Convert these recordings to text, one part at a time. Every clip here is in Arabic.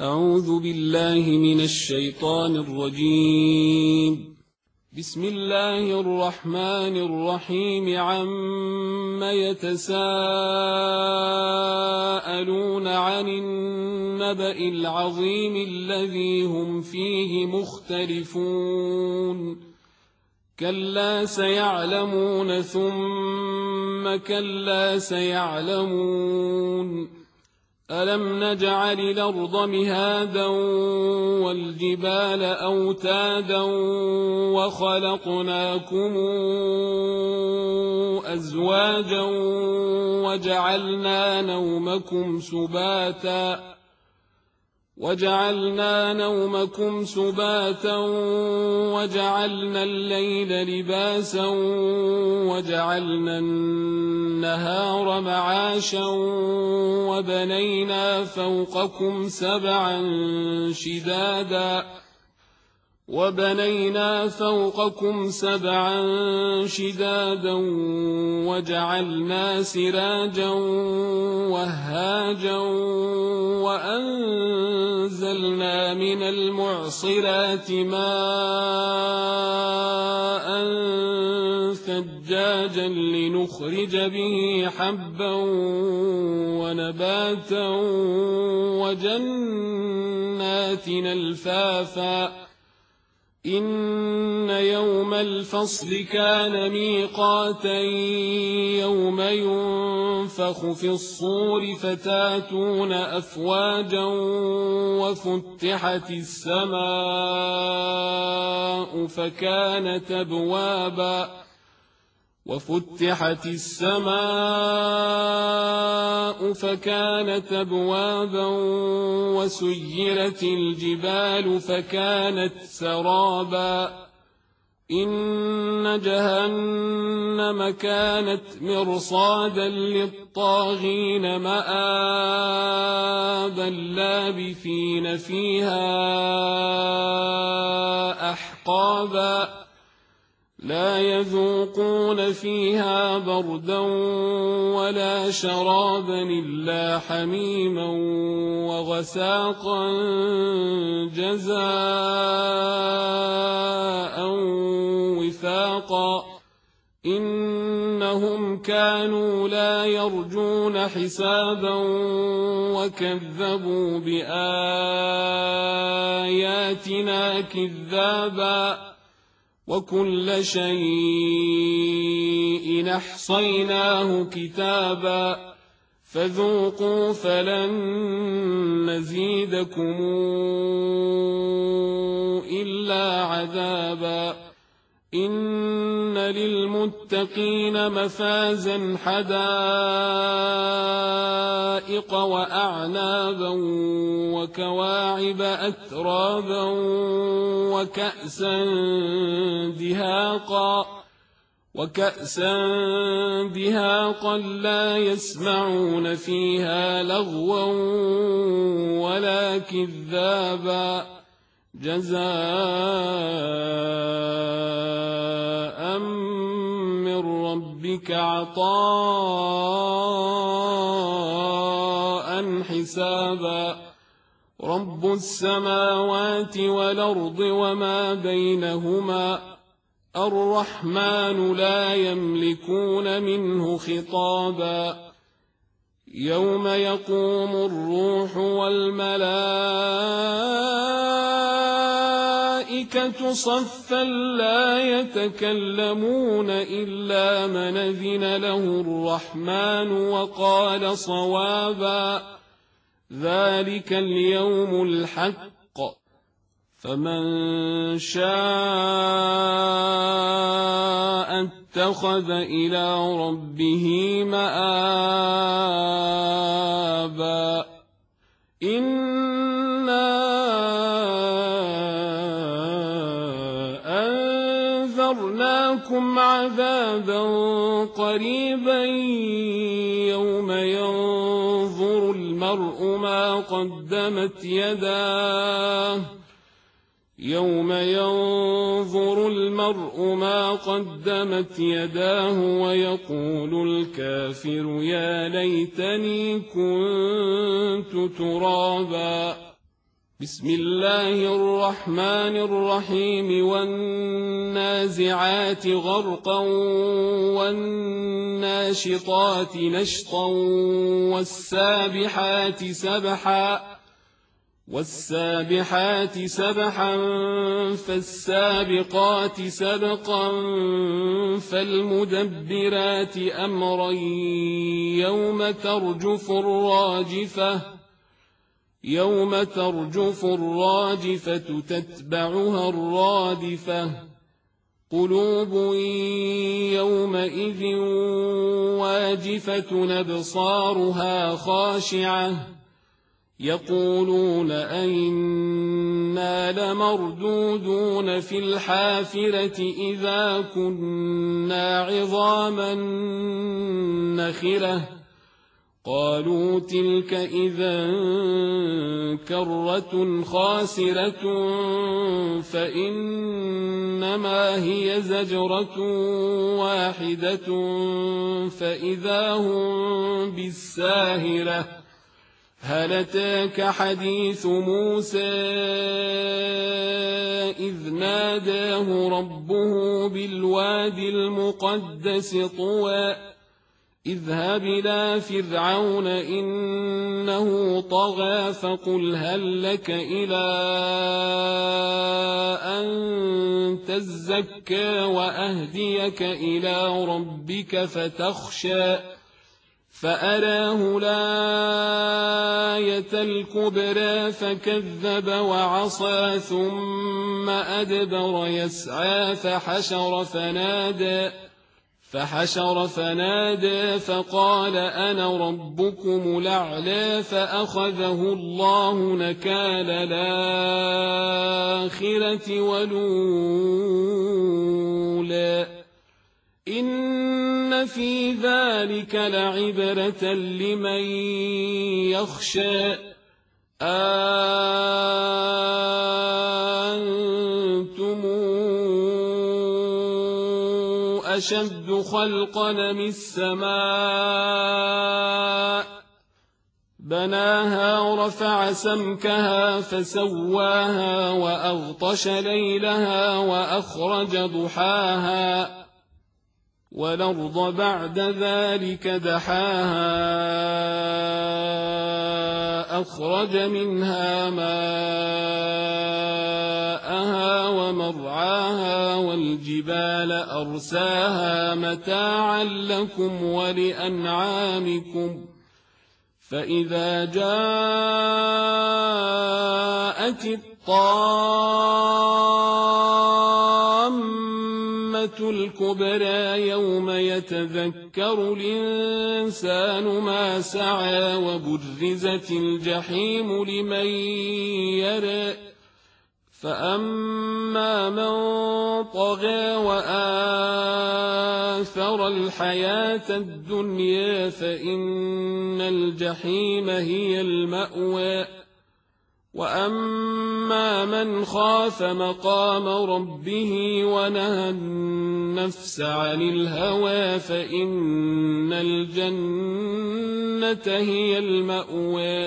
أعوذ بالله من الشيطان الرجيم. بسم الله الرحمن الرحيم. عم يتساءلون عن النبأ العظيم الذي هم فيه مختلفون. كلا سيعلمون ثم كلا سيعلمون. ألم نجعل الأرض مهادا والجبال أوتادا وخلقناكم أزواجا وجعلنا نومكم سباتا وجعلنا الليل لباسا وجعلنا النهار معاشا وبنينا فوقكم سبعا شدادا وجعلنا سراجا وهاجا وأنزلنا من المعصرات ماء ثجاجا لنخرج به حبا ونباتا وجنات ألفافا. إن يوم الفصل كان ميقاتا. يوم ينفخ في الصور فتاتون أفواجا وفتحت السماء فكانت أبوابا وسيرت الجبال فكانت سرابا. إن جهنم كانت مرصادا للطاغين مآبا لابثين فيها أحقابا. لا يذوقون فيها بردا ولا شرابا إلا حميما وغساقا جزاء وفاقا. إنهم كانوا لا يرجون حسابا وكذبوا بآياتنا كذابا. وكل شيء أحصيناه كتابا. فذوقوا فلن نزيدكم إلا عذابا. إن للمتقين مفازا حدائق وأعنابا وكواعب أترابا وكأسا دهاقا لا يسمعون فيها لغوا ولا كذابا. جزاء من ربك عطاء حسابا. رب السماوات والأرض وما بينهما الرحمن لا يملكون منه خطابا. يوم يقوم الروح والملائكة صفا لا يتكلمون إلا من أذن له الرحمن وقال صوابا. ذلك اليوم الحق. فمن شاء اتخذ إلى ربه مآبا. إنا أنذرناكم عذابا قريبا يوم ينظر المرء ما قدمت يداه ويقول الكافر يا ليتني كنت ترابا. بسم الله الرحمن الرحيم والنازعات غرقا والناشطات نشطا والسابحات سبحا فالسابقات سبقا فالمدبرات أمرا يوم ترجف الراجفة تتبعها الرادفة قلوب يومئذ واجفة أبصارها خاشعة يقولون أئنا لمردودون في الحافرة إذا كنا عظاما نخرة قالوا تلك إذا كرة خاسرة فإنما هي زجرة واحدة فإذا هم بالساهرة هل أتاك حديث موسى إذ ناداه ربه بالوادي المقدس طوى اذهب إلى فرعون إنه طغى فقل هل لك إلى أن تزكى وأهديك إلى ربك فتخشى فأراه الآية الكبرى فكذب وعصى ثم أدبر يسعى فحشر فنادى فقال أنا ربكم الأعلى فأخذه الله نكال الآخرة والأولى إن في ذلك لعبرة لمن يخشى أنتم أشد خلقا من السماء بناها ورفع سمكها فسواها وأغطش ليلها وأخرج ضحاها والأرض بعد ذلك دحاها أخرج منها ماءها ومرعاها والجبال أرساها متاعا لكم ولأنعامكم فإذا جاءت الطامة الكبرى يوم يتذكر الإنسان ما سعى وبرزت الجحيم لمن يرى فأما من طغى وآثر الحياة الدنيا فإن الجحيم هي المأوى وأما من خاف مقام ربه ونهى النفس عن الهوى فإن الجنة هي المأوى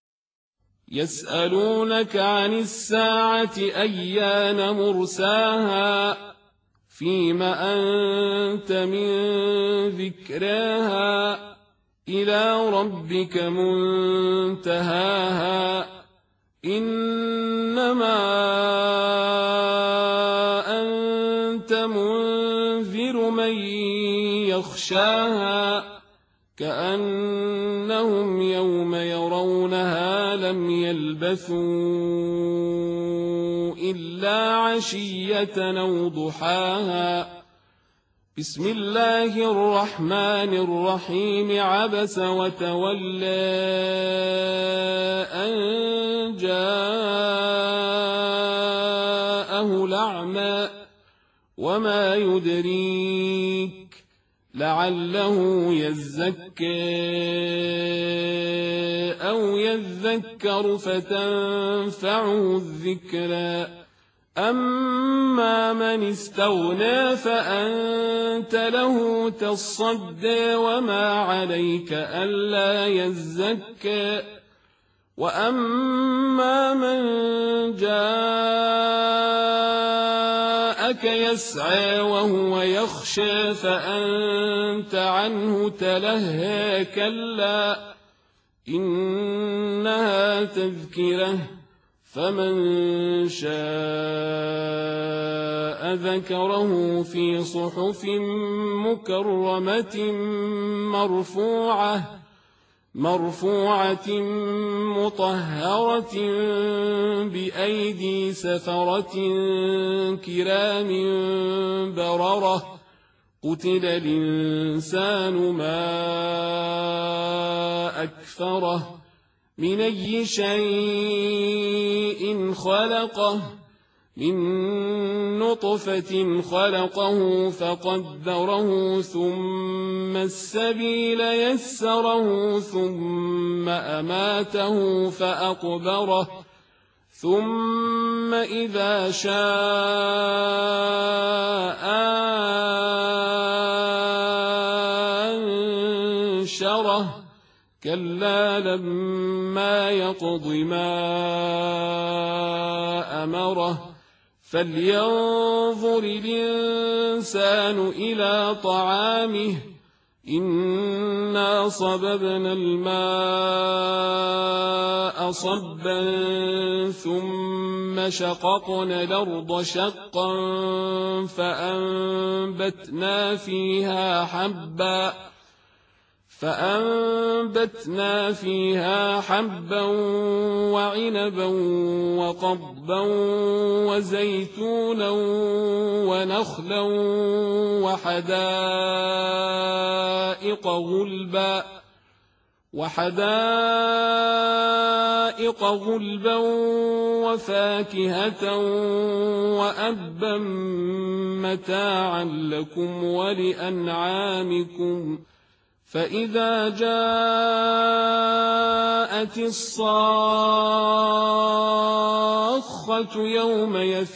يسألونك عن الساعة أيان مرساها فيم أنت من ذكراها إلى ربك منتهاها إنما أنت منذر من يخشاها كأنهم يوم يرونها لم يلبثوا إلا عشية أو ضحاها بسم الله الرحمن الرحيم عبس وتولى أن جاءه الأعمى وما يدريك لعله يزكى أو يذكر فتنفعه الذكرى أما من استغنى فأنت له تصدى وما عليك ألا يزكى وأما من رآك يسعى وهو يخشى فأنت عنه تلهى كلا إنها تذكرة فمن شاء ذكره في صحف مكرمة مرفوعة مطهرة بأيدي سفرة كرام بررة قتل الإنسان ما أكفره من أي شيء خلقه من نطفة خلقه فقدره ثم السبيل يسره ثم أماته فأقبره ثم إذا شاء أنشره كلا لما يقض ما أمره فلينظر الإنسان إلى طعامه إنا صببنا الماء صبا ثم شققنا الأرض شقا فأنبتنا فيها حبا وعنبا وقضبا وزيتونا ونخلا وحدائق غلبا وفاكهة وأبا متاعا لكم ولأنعامكم فإذا جاءت الصاخة يوم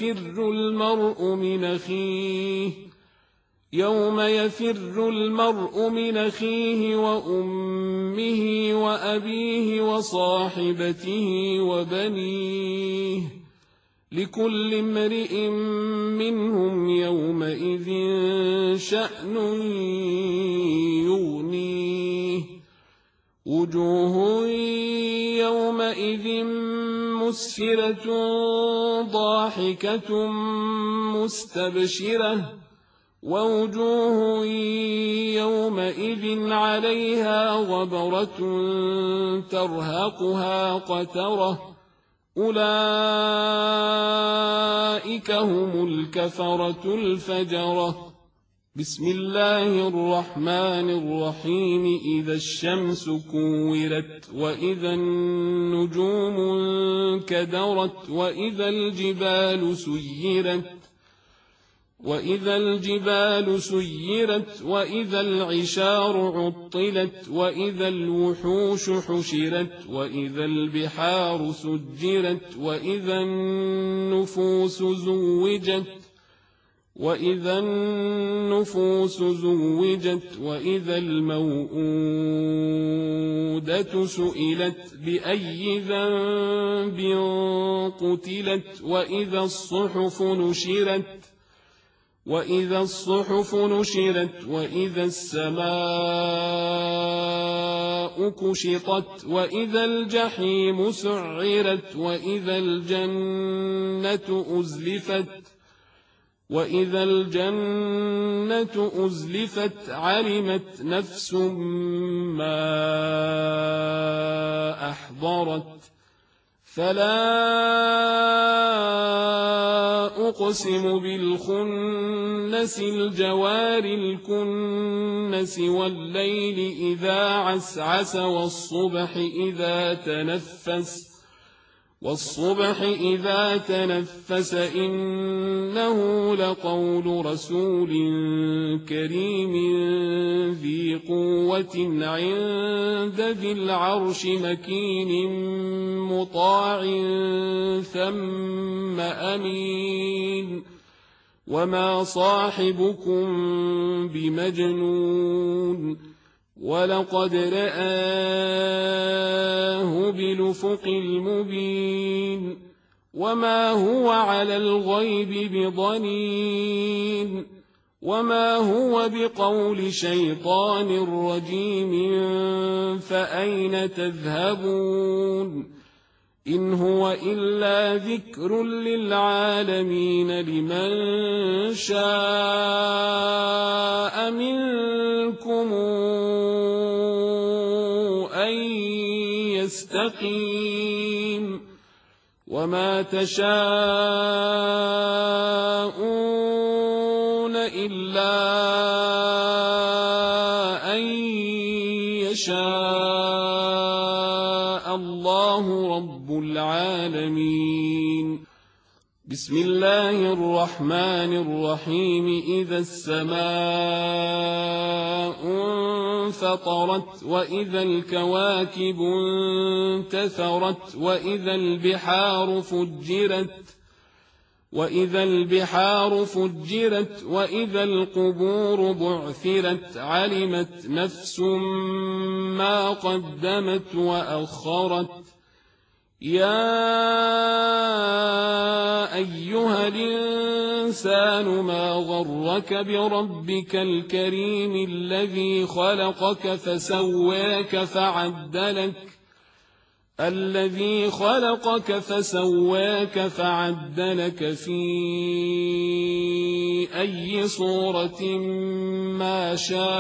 يفر المرء من أخيه وأمه وأبيه وصاحبته وبنيه لكل امرئ منهم يومئذ شأن يغنيه وجوه يومئذ مسفرة ضاحكة مستبشرة ووجوه يومئذ عليها غبرة ترهقها قترة أولئك هم الكفرة الفجرة بسم الله الرحمن الرحيم إذا الشمس كورت وإذا النجوم انكدرت وإذا الجبال سيرت وإذا العشار عطلت وإذا الوحوش حشرت وإذا البحار سجرت وإذا النفوس زوجت وإذا الموءودة سئلت بأي ذنب قتلت وإذا الصحف نشرت وإذا السماء كشطت وإذا الجحيم سعرت وإذا الجنة أزلفت علمت نفس ما أحضرت فلا أقسم بالخنس الجوار الكنس والليل إذا عسعس والصبح إذا تنفس إنه لقول رسول كريم ذي قوة عند ذي العرش مكين مطاع ثم أمين وما صاحبكم بمجنون ولقد رآه بالأفق المبين وما هو على الغيب بضنين وما هو بقول شيطان رجيم فأين تذهبون إن هو إلا ذكر للعالمين لمن شاء منكم أن يستقيم وما تشاءون إلا أن يشاء الله رب العالمين. بسم الله الرحمن الرحيم. إذا السماء انفطرت وإذا الكواكب انتثرت وإذا البحار فجرت وإذا القبور بعثرت علمت نفس ما قدمت وأخرت. يا أيها الإنسان ما غرك بربك الكريم الذي خلقك فسواك فعدلك في أي صورة ما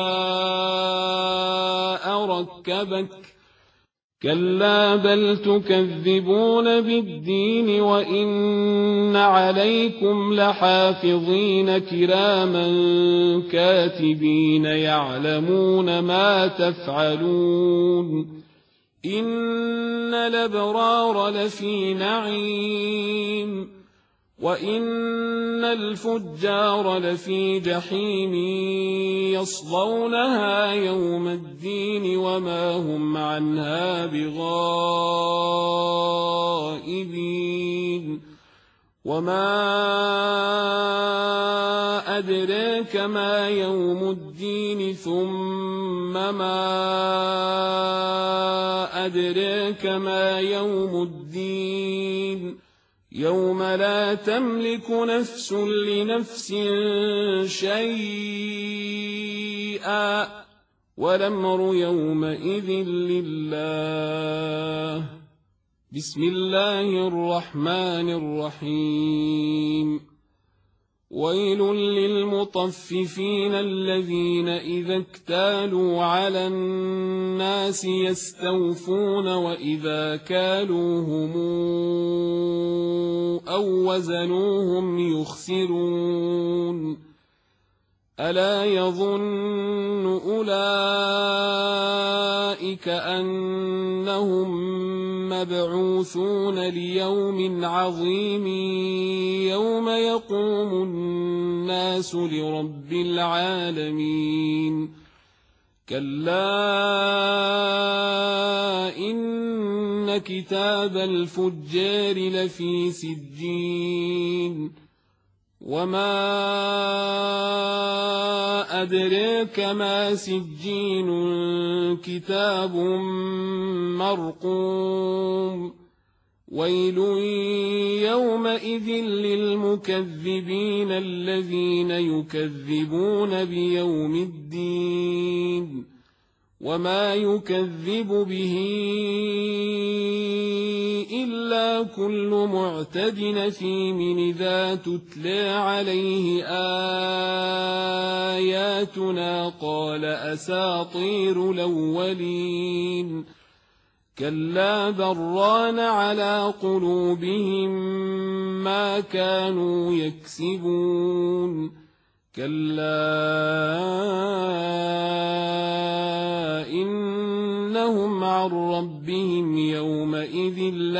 شاء ركبك. كلا بل تكذبون بالدين وإن عليكم لحافظين كراما كاتبين يعلمون ما تفعلون. إن الأبرار لفي نعيم وإن الفجار لفي جحيم يصلونها يوم الدين وما هم عنها بغائبين. وما أدراك ما يوم الدين ثم ما أدراك ما يوم الدين يوم لا تملك نفس لنفس شيئا والأمر يومئذ لله. بسم الله الرحمن الرحيم. ويل للمطففين الذين إذا اكتالوا على الناس يستوفون وإذا كالوهم أو وزنوهم يخسرون. ألا يظن أولئك أنهم مبعوثون ليوم عظيم يوم يقوم الناس لرب العالمين. كلا إن كتاب الفجار لفي سجين. وما أدراك ما سجين كتاب مرقوم. ويل يومئذ للمكذبين الذين يكذبون بيوم الدين وما يكذب به إلا كل معتد أثيم إذا تتلى عليه آياتنا قال أساطير الأولين. كلا بران على قلوبهم ما كانوا يكسبون. كلا إنهم عن ربهم يومئذ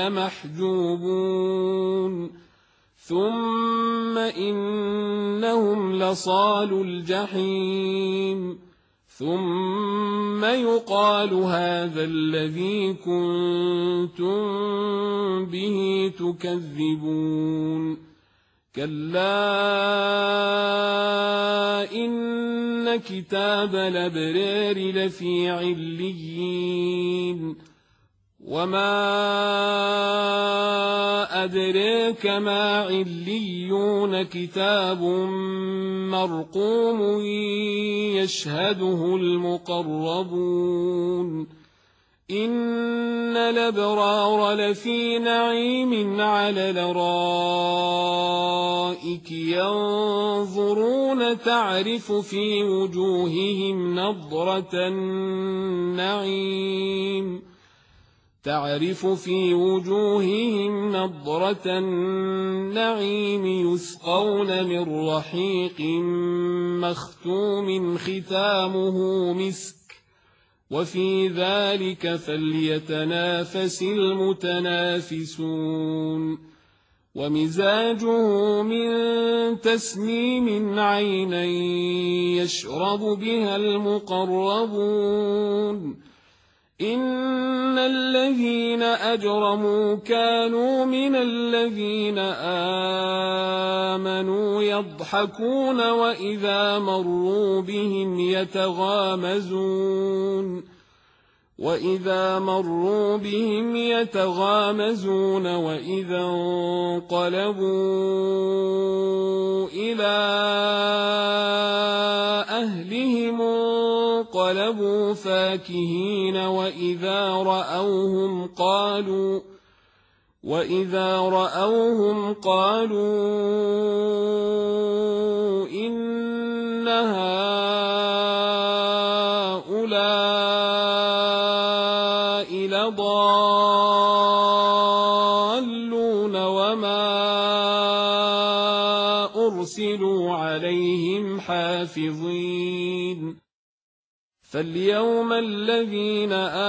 لمحجوبون. ثم إنهم لصالوا الجحيم. ثم يقال هذا الذي كنتم به تكذبون. كلا إن كتاب الأبرار لفي عليين. وما أدريك ما عليون كتاب مرقوم يشهده المقربون إن الأبرار لفي نعيم على الأرائك ينظرون تعرف في وجوههم نضرة النعيم يسقون من رحيق مختوم ختامه مسك وفي ذلك فليتنافس المتنافسون ومزاجه من تسنيم عينا يشرب بها المقربون إن الذين أجرموا كانوا من الذين آمنوا يضحكون وإذا مروا بهم يتغامزون وإذا انقلبوا إلى أهلهم انقلبوا فاكهين وإذا رأوهم قالوا إن هؤلاء لضالون وما أرسلوا عليهم حافظين فاليوم الذين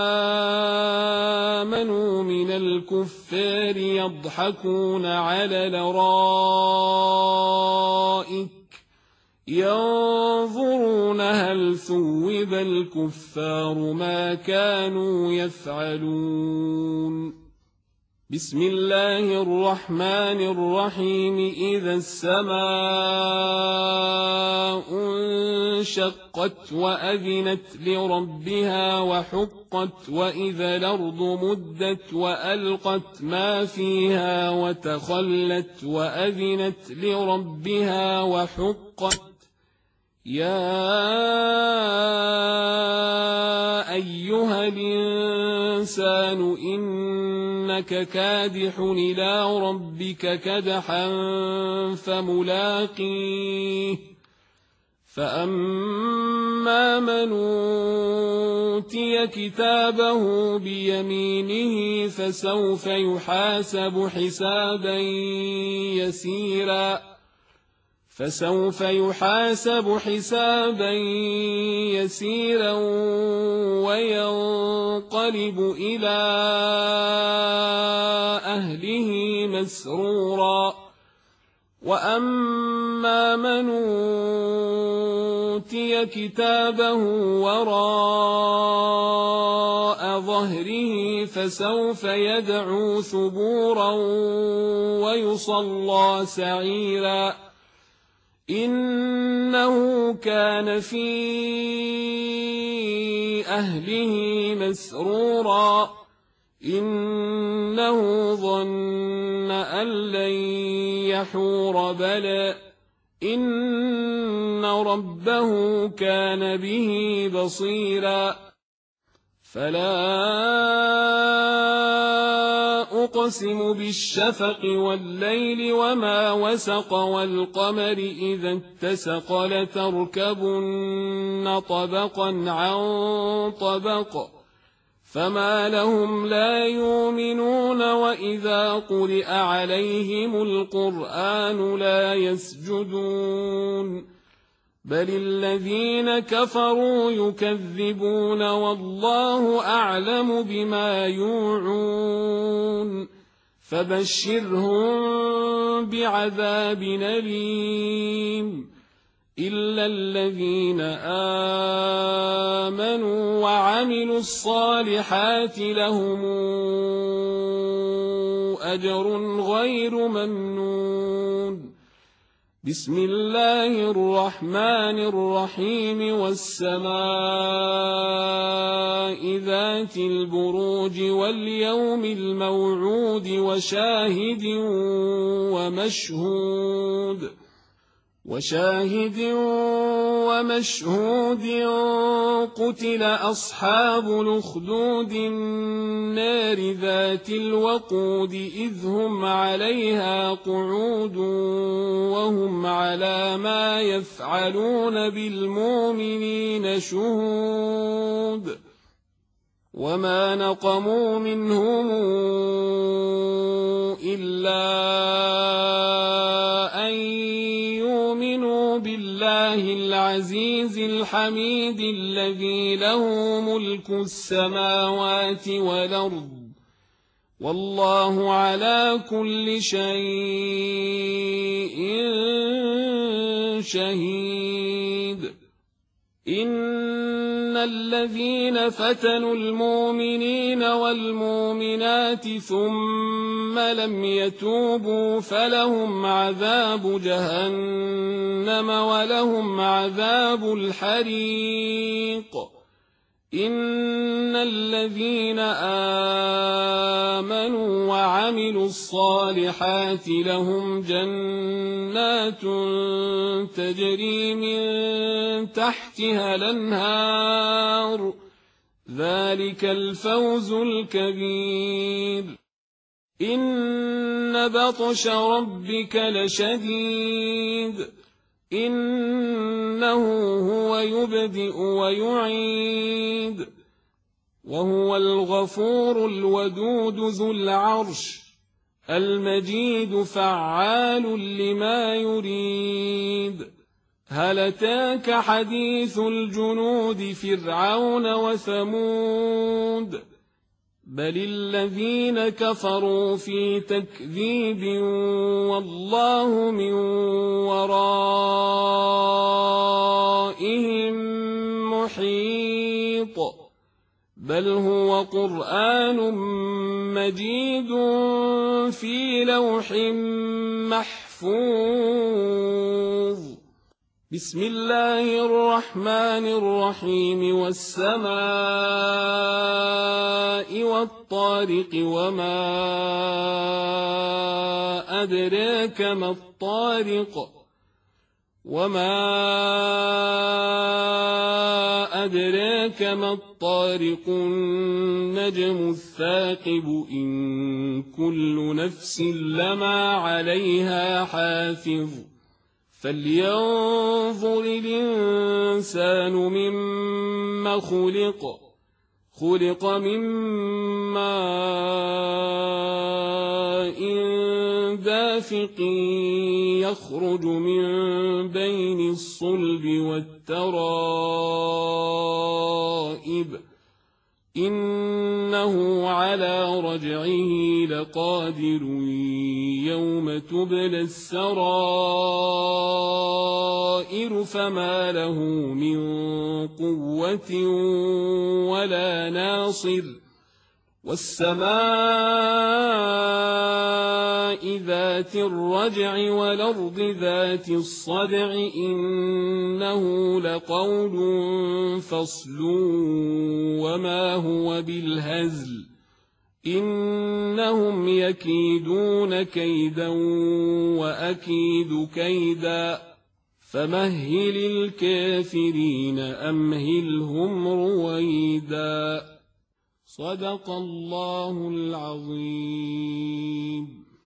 آمنوا من الكفار يضحكون على الأرائك ينظرون هل ثوب الكفار ما كانوا يفعلون بسم الله الرحمن الرحيم إذا السماء انشقت وأذنت لربها وحقت وإذا الأرض مدت وألقت ما فيها وتخلت وأذنت لربها وحقت يا أيها الإنسان إنك كادح إلى ربك كدحا فملاقيه فأما من أوتي كتابه بيمينه فسوف يحاسب حسابا يسيرا وينقلب إلى أهله مسرورا وأما من أوتي كتابه وراء ظهره فسوف يدعو ثبورا ويصلى سعيرا إنه كان في أهله مسرورا إنه ظن أن لن يحور بلى إن ربه كان به بصيرا فلا أقسم بالشفق والليل وما وسق والقمر إذا اتسق لتركبن طبقا عن طبق فما لهم لا يؤمنون وإذا قرئ عليهم القرآن لا يسجدون بل الذين كفروا يكذبون والله أعلم بما يوعون فبشرهم بعذاب أليم إلا الذين آمنوا وعملوا الصالحات لهم أجر غير ممنون بسم الله الرحمن الرحيم والسماء ذات البروج واليوم الموعود وشاهد ومشهود قتل أصحاب الأخدود النار ذات الوقود إذ هم عليها قعود وهم على ما يفعلون بالمؤمنين شهود وما نقموا منهم إلا أن يؤمنوا بالله العزيز الحميد الذي له ملك السماوات والأرض والله على كل شيء شهيد إن الذين فتنوا المؤمنين والمؤمنات ثم لم يتوبوا فلهم عذاب جهنم ولهم عذاب الحريق إن الذين آمنوا وعملوا الصالحات لهم جنات تجري من تحتها الأنهار ذلك الفوز الكبير إن بطش ربك لشديد إنه هو يبدئ ويعيد وهو الغفور الودود ذو العرش المجيد فعال لما يريد هل أتاك حديث الجنود فرعون وثمود بل الذين كفروا في تكذيب والله من ورائهم محيط بل هو قرآن مجيد في لوح محفوظ بسم الله الرحمن الرحيم والسماء والطارق وما أدراك ما الطارق النجم الثاقب إن كل نفس لما عليها حافظ فلينظر الإنسان مما خلق من ماء دافق يخرج من بين الصلب والترائب إنه على رجعه لقادر يوم تبلى السرائر فما له من قوة ولا ناصر والسماء ذات الرجع والأرض ذات الصدع إنه لقول فصل وما هو بالهزل إنهم يكيدون كيدا وأكيد كيدا فمهل الكافرين أمهلهم رويدا صدق الله العظيم.